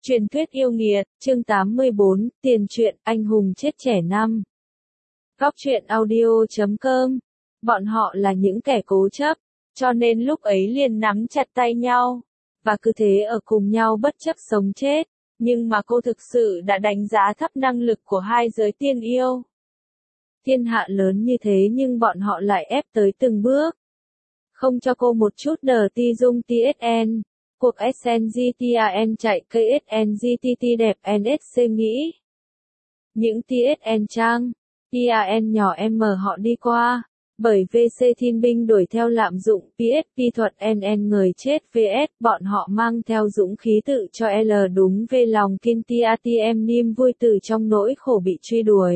Truyền thuyết yêu nghiệt, chương 84, tiền truyện, anh hùng chết trẻ năm. Góc truyện audio.com. Bọn họ là những kẻ cố chấp, cho nên lúc ấy liền nắm chặt tay nhau, và cứ thế ở cùng nhau bất chấp sống chết. Nhưng mà cô thực sự đã đánh giá thấp năng lực của hai giới tiên yêu. Thiên hạ lớn như thế nhưng bọn họ lại ép tới từng bước. Không cho cô một chút đờ ti dung TSN. Cuộc SNGTAN chạy cây SNGTT đẹp NSC nghĩ. Những TSN trang, TAN nhỏ M họ đi qua, bởi VC Thiên binh đuổi theo lạm dụng PSP thuật NN người chết VS bọn họ mang theo dũng khí tự cho L đúng về lòng kiên TATM niềm vui từ trong nỗi khổ bị truy đuổi.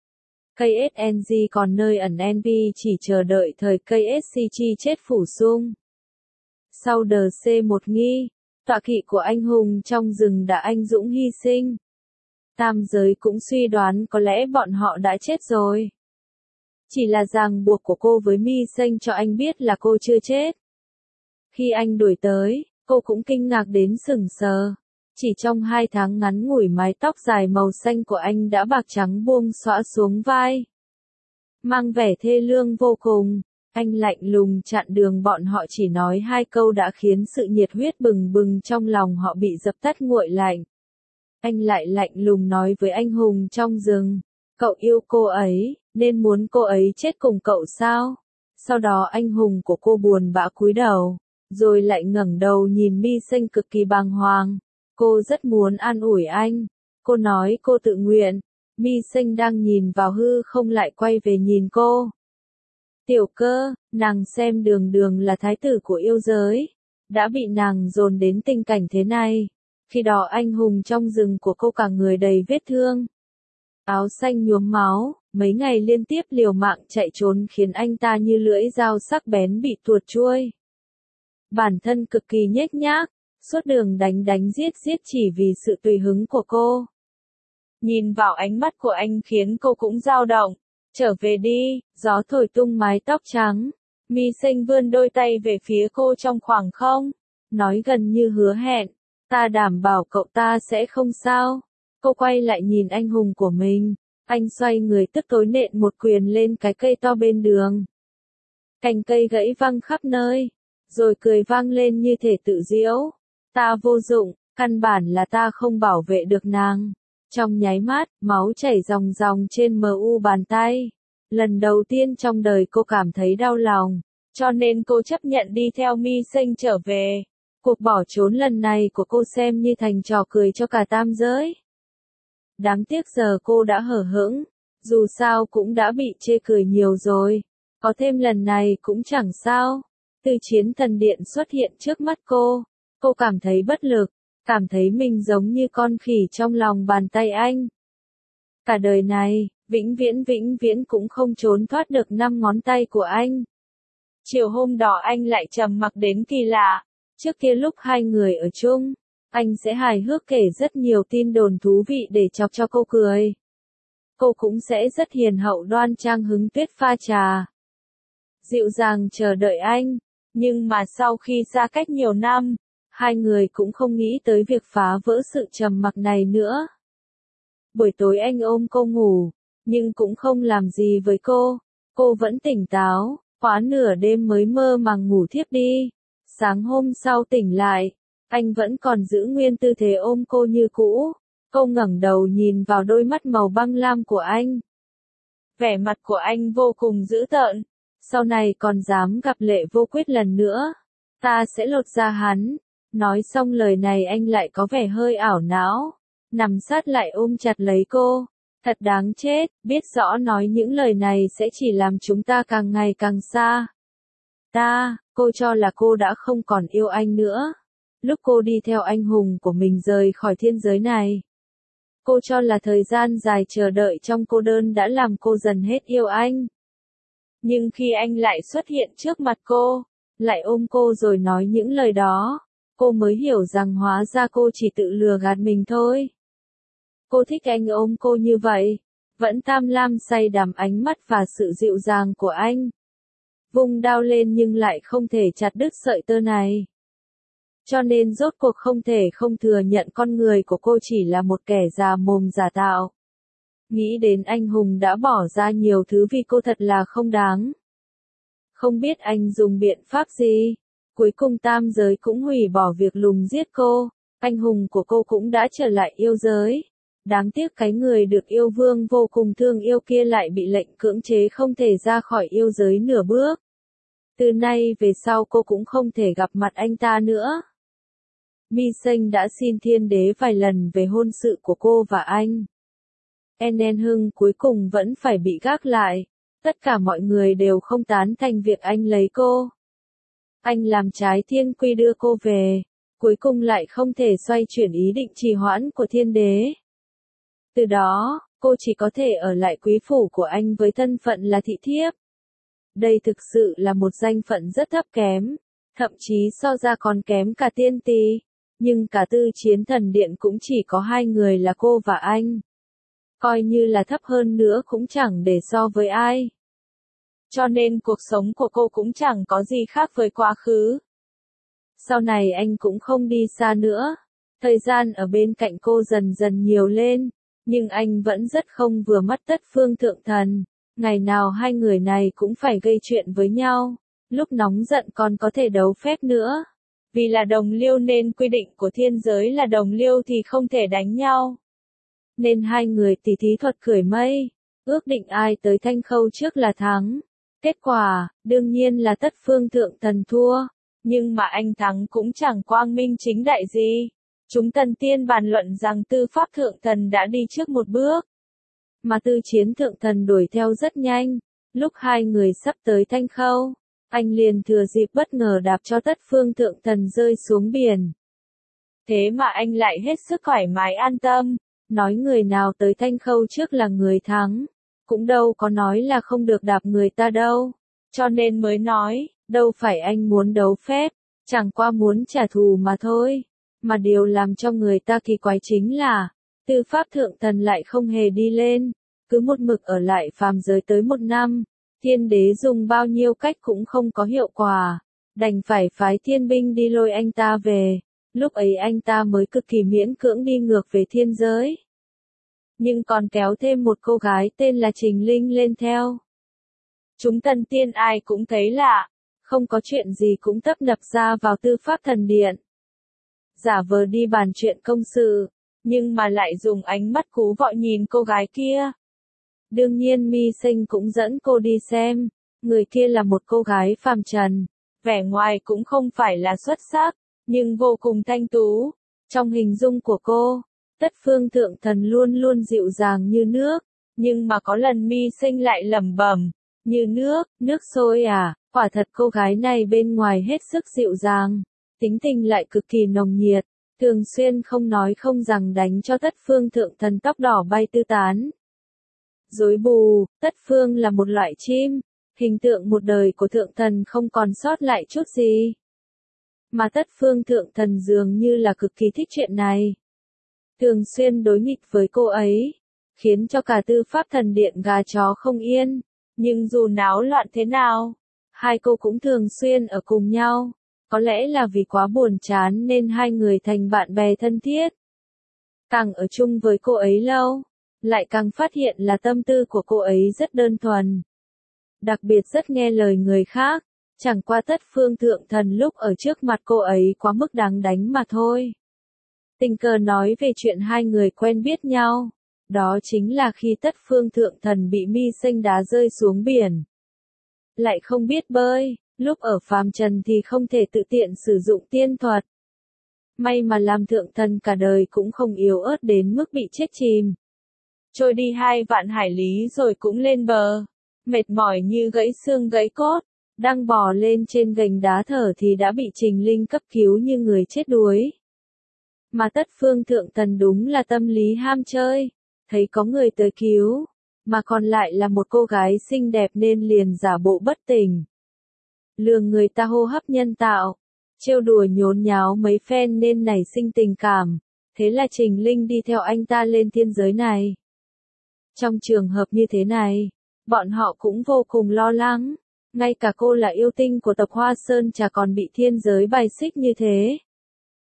KSNG còn nơi ẩn NB chỉ chờ đợi thời KSCG chết phủ sung. Sau đờ C1 nghi, tọa kỵ của anh hùng trong rừng đã anh dũng hy sinh. Tam giới cũng suy đoán có lẽ bọn họ đã chết rồi. Chỉ là ràng buộc của cô với Mi Xanh cho anh biết là cô chưa chết. Khi anh đuổi tới, cô cũng kinh ngạc đến sững sờ. Chỉ trong 2 tháng ngắn ngủi mái tóc dài màu xanh của anh đã bạc trắng buông xõa xuống vai. Mang vẻ thê lương vô cùng. Anh lạnh lùng chặn đường bọn họ chỉ nói 2 câu đã khiến sự nhiệt huyết bừng bừng trong lòng họ bị dập tắt nguội lạnh. Anh lại lạnh lùng nói với anh hùng trong rừng, cậu yêu cô ấy, nên muốn cô ấy chết cùng cậu sao? Sau đó anh hùng của cô buồn bã cúi đầu, rồi lại ngẩng đầu nhìn Mi Xanh cực kỳ bàng hoàng. Cô rất muốn an ủi anh. Cô nói cô tự nguyện. Mi Xanh đang nhìn vào hư không lại quay về nhìn cô. Tiểu Cơ, nàng xem Đường Đường là thái tử của yêu giới, đã bị nàng dồn đến tình cảnh thế này. Khi đó anh hùng trong rừng của cô cả người đầy vết thương. Áo xanh nhuốm máu, mấy ngày liên tiếp liều mạng chạy trốn khiến anh ta như lưỡi dao sắc bén bị tuột chuôi. Bản thân cực kỳ nhếch nhác, suốt đường đánh đánh giết giết chỉ vì sự tùy hứng của cô. Nhìn vào ánh mắt của anh khiến cô cũng dao động. Trở về đi, gió thổi tung mái tóc trắng. Mi Xanh vươn đôi tay về phía cô trong khoảng không, nói gần như hứa hẹn, ta đảm bảo cậu ta sẽ không sao. Cô quay lại nhìn anh hùng của mình, anh xoay người tức tối nện một quyền lên cái cây to bên đường. Cành cây gãy văng khắp nơi, rồi cười vang lên như thể tự giễu. Ta vô dụng, căn bản là ta không bảo vệ được nàng. Trong nháy mắt, máu chảy ròng ròng trên mu bàn tay. Lần đầu tiên trong đời cô cảm thấy đau lòng, cho nên cô chấp nhận đi theo Mi Xanh trở về. Cuộc bỏ trốn lần này của cô xem như thành trò cười cho cả tam giới. Đáng tiếc giờ cô đã hở hững, dù sao cũng đã bị chê cười nhiều rồi. Có thêm lần này cũng chẳng sao. Từ chiến thần điện xuất hiện trước mắt cô cảm thấy bất lực. Cảm thấy mình giống như con khỉ trong lòng bàn tay anh. Cả đời này, vĩnh viễn cũng không trốn thoát được 5 ngón tay của anh. Chiều hôm đó anh lại trầm mặc đến kỳ lạ. Trước kia lúc hai người ở chung, anh sẽ hài hước kể rất nhiều tin đồn thú vị để chọc cho cô cười. Cô cũng sẽ rất hiền hậu đoan trang hứng tuyết pha trà. Dịu dàng chờ đợi anh. Nhưng mà sau khi xa cách nhiều năm, hai người cũng không nghĩ tới việc phá vỡ sự trầm mặc này nữa. Buổi tối anh ôm cô ngủ, nhưng cũng không làm gì với cô. Cô vẫn tỉnh táo, khóa nửa đêm mới mơ màng ngủ thiếp đi. Sáng hôm sau tỉnh lại, anh vẫn còn giữ nguyên tư thế ôm cô như cũ. Cô ngẩng đầu nhìn vào đôi mắt màu băng lam của anh. Vẻ mặt của anh vô cùng dữ tợn. Sau này còn dám gặp Lệ Vô Quyết lần nữa, ta sẽ lột da hắn. Nói xong lời này anh lại có vẻ hơi ảo não, nằm sát lại ôm chặt lấy cô. Thật đáng chết, biết rõ nói những lời này sẽ chỉ làm chúng ta càng ngày càng xa. Cô cho là cô đã không còn yêu anh nữa. Lúc cô đi theo anh hùng của mình rời khỏi thiên giới này. Cô cho là thời gian dài chờ đợi trong cô đơn đã làm cô dần hết yêu anh. Nhưng khi anh lại xuất hiện trước mặt cô, lại ôm cô rồi nói những lời đó. Cô mới hiểu rằng hóa ra cô chỉ tự lừa gạt mình thôi. Cô thích anh ôm cô như vậy, vẫn tham lam say đắm ánh mắt và sự dịu dàng của anh. Vung đao lên nhưng lại không thể chặt đứt sợi tơ này. Cho nên rốt cuộc không thể không thừa nhận con người của cô chỉ là một kẻ già mồm giả tạo. Nghĩ đến anh hùng đã bỏ ra nhiều thứ vì cô thật là không đáng. Không biết anh dùng biện pháp gì. Cuối cùng tam giới cũng hủy bỏ việc lùng giết cô. Anh hùng của cô cũng đã trở lại yêu giới. Đáng tiếc cái người được yêu vương vô cùng thương yêu kia lại bị lệnh cưỡng chế không thể ra khỏi yêu giới nửa bước. Từ nay về sau cô cũng không thể gặp mặt anh ta nữa. Mi Sinh đã xin thiên đế vài lần về hôn sự của cô và anh. Nen Hưng cuối cùng vẫn phải bị gác lại. Tất cả mọi người đều không tán thành việc anh lấy cô. Anh làm trái thiên quy đưa cô về, cuối cùng lại không thể xoay chuyển ý định trì hoãn của thiên đế. Từ đó, cô chỉ có thể ở lại quý phủ của anh với thân phận là thị thiếp. Đây thực sự là một danh phận rất thấp kém, thậm chí so ra còn kém cả tiên tỳ. Nhưng cả Tư Chiến Thần Điện cũng chỉ có hai người là cô và anh. Coi như là thấp hơn nữa cũng chẳng để so với ai. Cho nên cuộc sống của cô cũng chẳng có gì khác với quá khứ. Sau này anh cũng không đi xa nữa. Thời gian ở bên cạnh cô dần dần nhiều lên. Nhưng anh vẫn rất không vừa mắt Tất Phương Thượng Thần. Ngày nào hai người này cũng phải gây chuyện với nhau. Lúc nóng giận còn có thể đấu phép nữa. Vì là đồng liêu nên quy định của thiên giới là đồng liêu thì không thể đánh nhau. Nên hai người tỉ thí thuật cười mây. Ước định ai tới Thanh Khâu trước là thắng. Kết quả, đương nhiên là Tất Phương Thượng Thần thua. Nhưng mà anh thắng cũng chẳng quang minh chính đại gì. Chúng thần tiên bàn luận rằng Tư Pháp Thượng Thần đã đi trước một bước. Mà Tư Chiến Thượng Thần đuổi theo rất nhanh. Lúc hai người sắp tới Thanh Khâu, anh liền thừa dịp bất ngờ đạp cho Tất Phương Thượng Thần rơi xuống biển. Thế mà anh lại hết sức thoải mái an tâm. Nói người nào tới Thanh Khâu trước là người thắng. Cũng đâu có nói là không được đạp người ta đâu. Cho nên mới nói, đâu phải anh muốn đấu phép, chẳng qua muốn trả thù mà thôi. Mà điều làm cho người ta kỳ quái chính là, Tư Pháp Thượng Thần lại không hề đi lên, cứ một mực ở lại phàm giới tới 1 năm. Thiên đế dùng bao nhiêu cách cũng không có hiệu quả, đành phải phái thiên binh đi lôi anh ta về. Lúc ấy anh ta mới cực kỳ miễn cưỡng đi ngược về thiên giới. Nhưng còn kéo thêm một cô gái tên là Trình Linh lên theo. Chúng thần tiên ai cũng thấy lạ, không có chuyện gì cũng tấp nập ra vào Tư Pháp Thần Điện. Giả vờ đi bàn chuyện công sự, nhưng mà lại dùng ánh mắt cú vọ nhìn cô gái kia. Đương nhiên Mi Sinh cũng dẫn cô đi xem, người kia là một cô gái phàm trần, vẻ ngoài cũng không phải là xuất sắc, nhưng vô cùng thanh tú. Trong hình dung của cô, Tất Phương Thượng Thần luôn luôn dịu dàng như nước, nhưng mà có lần Mi Sinh lại lẩm bẩm, như nước sôi à, quả thật cô gái này bên ngoài hết sức dịu dàng, tính tình lại cực kỳ nồng nhiệt, thường xuyên không nói không rằng đánh cho Tất Phương Thượng Thần tóc đỏ bay tứ tán. Dối bù, Tất Phương là một loại chim, hình tượng một đời của Thượng Thần không còn sót lại chút gì. Mà Tất Phương Thượng Thần dường như là cực kỳ thích chuyện này. Thường xuyên đối nghịch với cô ấy, khiến cho cả Tư Pháp Thần Điện gà chó không yên. Nhưng dù náo loạn thế nào, hai cô cũng thường xuyên ở cùng nhau. Có lẽ là vì quá buồn chán nên hai người thành bạn bè thân thiết. Càng ở chung với cô ấy lâu, lại càng phát hiện là tâm tư của cô ấy rất đơn thuần. Đặc biệt rất nghe lời người khác, chẳng qua Tất Phương Thượng Thần lúc ở trước mặt cô ấy quá mức đáng đánh mà thôi. Tình cờ nói về chuyện hai người quen biết nhau, đó chính là khi Tất Phương Thượng Thần bị Mi Sinh đá rơi xuống biển. Lại không biết bơi, lúc ở phàm trần thì không thể tự tiện sử dụng tiên thuật. May mà làm Thượng Thần cả đời cũng không yếu ớt đến mức bị chết chìm. Trôi đi 2 vạn hải lý rồi cũng lên bờ, mệt mỏi như gãy xương gãy cốt, đang bò lên trên gành đá thở thì đã bị Trình Linh cấp cứu như người chết đuối. Mà Tất Phương Thượng Thần đúng là tâm lý ham chơi, thấy có người tới cứu, mà còn lại là một cô gái xinh đẹp nên liền giả bộ bất tỉnh. Lường người ta hô hấp nhân tạo, trêu đùa nhốn nháo mấy phen nên nảy sinh tình cảm, thế là Trình Linh đi theo anh ta lên thiên giới này. Trong trường hợp như thế này, bọn họ cũng vô cùng lo lắng, ngay cả cô là yêu tinh của tộc Hoa Sơn chả còn bị thiên giới bài xích như thế.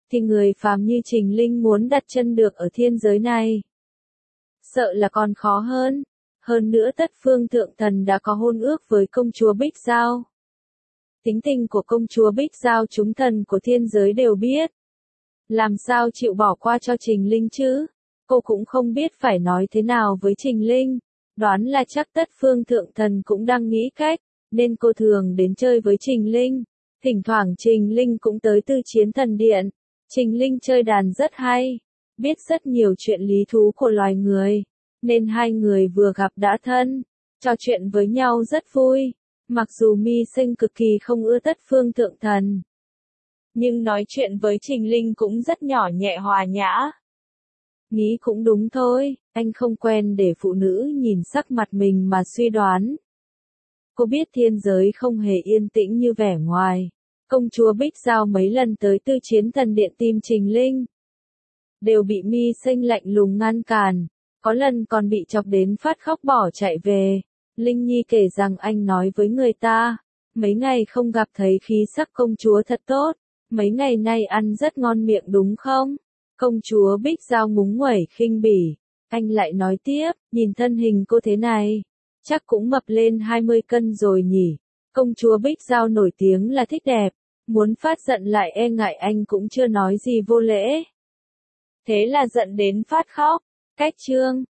thì người phàm như Trình Linh muốn đặt chân được ở thiên giới này, sợ là còn khó hơn. Hơn nữa Tất Phương Thượng Thần đã có hôn ước với công chúa Bích Giao. Tính tình của công chúa Bích Giao chúng thần của thiên giới đều biết. Làm sao chịu bỏ qua cho Trình Linh chứ? Cô cũng không biết phải nói thế nào với Trình Linh. Đoán là chắc Tất Phương Thượng Thần cũng đang nghĩ cách, nên cô thường đến chơi với Trình Linh. Thỉnh thoảng Trình Linh cũng tới Tư Chiến Thần Điện. Trình Linh chơi đàn rất hay, biết rất nhiều chuyện lý thú của loài người, nên hai người vừa gặp đã thân, trò chuyện với nhau rất vui. Mặc dù Mi Sinh cực kỳ không ưa Tất Phương Thượng Thần, nhưng nói chuyện với Trình Linh cũng rất nhỏ nhẹ hòa nhã. Nghĩ cũng đúng thôi, anh không quen để phụ nữ nhìn sắc mặt mình mà suy đoán. Cô biết thiên giới không hề yên tĩnh như vẻ ngoài. Công chúa Bích Giao mấy lần tới Tư Chiến Thần Điện tìm Trình Linh, đều bị Mi Sinh lạnh lùng ngăn cản, có lần còn bị chọc đến phát khóc bỏ chạy về. Linh Nhi kể rằng anh nói với người ta, mấy ngày không gặp thấy khí sắc công chúa thật tốt, mấy ngày nay ăn rất ngon miệng đúng không? Công chúa Bích Giao ngúng nguẩy khinh bỉ, anh lại nói tiếp, nhìn thân hình cô thế này, chắc cũng mập lên 20 cân rồi nhỉ. Công chúa Bích Giao nổi tiếng là thích đẹp, muốn phát giận lại e ngại anh cũng chưa nói gì vô lễ. Thế là giận đến phát khóc. Cách chương